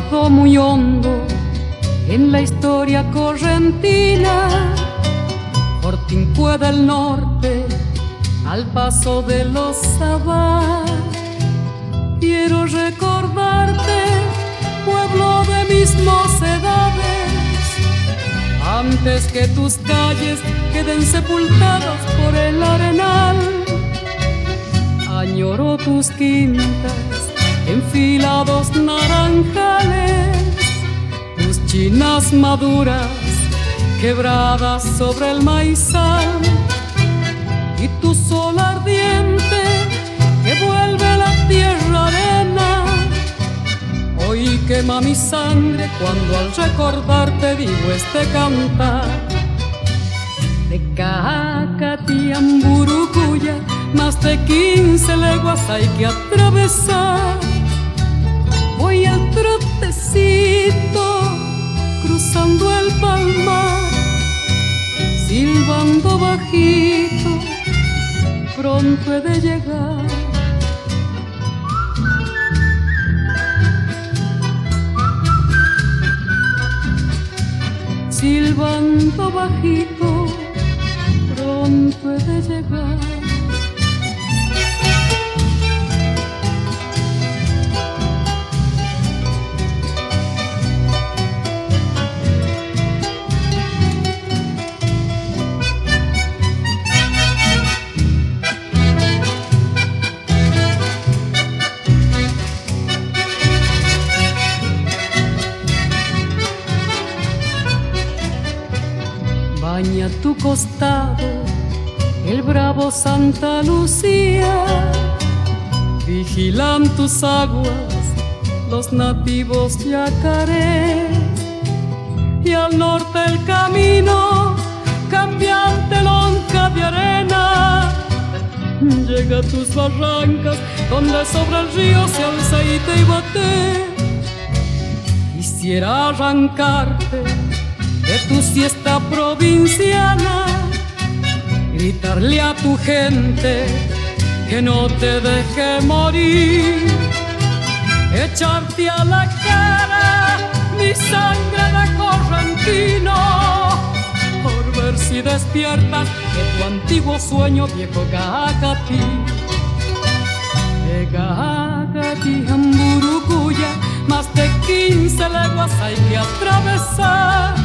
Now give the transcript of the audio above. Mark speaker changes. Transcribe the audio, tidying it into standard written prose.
Speaker 1: calado muy hondo en la historia correntina. Fortíncue del norte, al paso de los Sabá. Quiero recordarte, pueblo de mis mocedades, antes que tus calles queden sepultadas por el arenal. Añoro tus quintas, enfilados naranjales, tus chinas maduras quebradas sobre el maizal, y tu sol ardiente que vuelve la tierra arena. Hoy quema mi sangre cuando al recordarte digo este cantar. De Cacatiamburucuya, más de 15 leguas hay que atravesar. Voy al trotecito, cruzando el palmar, silbando bajito, pronto he de llegar. Silbando bajito, pronto he de llegar. Baña tu costado el bravo Santa Lucía, vigilan tus aguas los nativos yacarés, y al norte el camino cambiante lonja de arena llega a tus barrancas donde sobre el río se alza Iteibate. Quisiera arrancarte de tu siesta provinciana, gritarle a tu gente que no te deje morir, echarte a la cara mi sangre de correntino, por ver si despiertas de tu antiguo sueño, viejo Cacatí. De Cacatiamburucuya, más de 15 leguas hay que atravesar.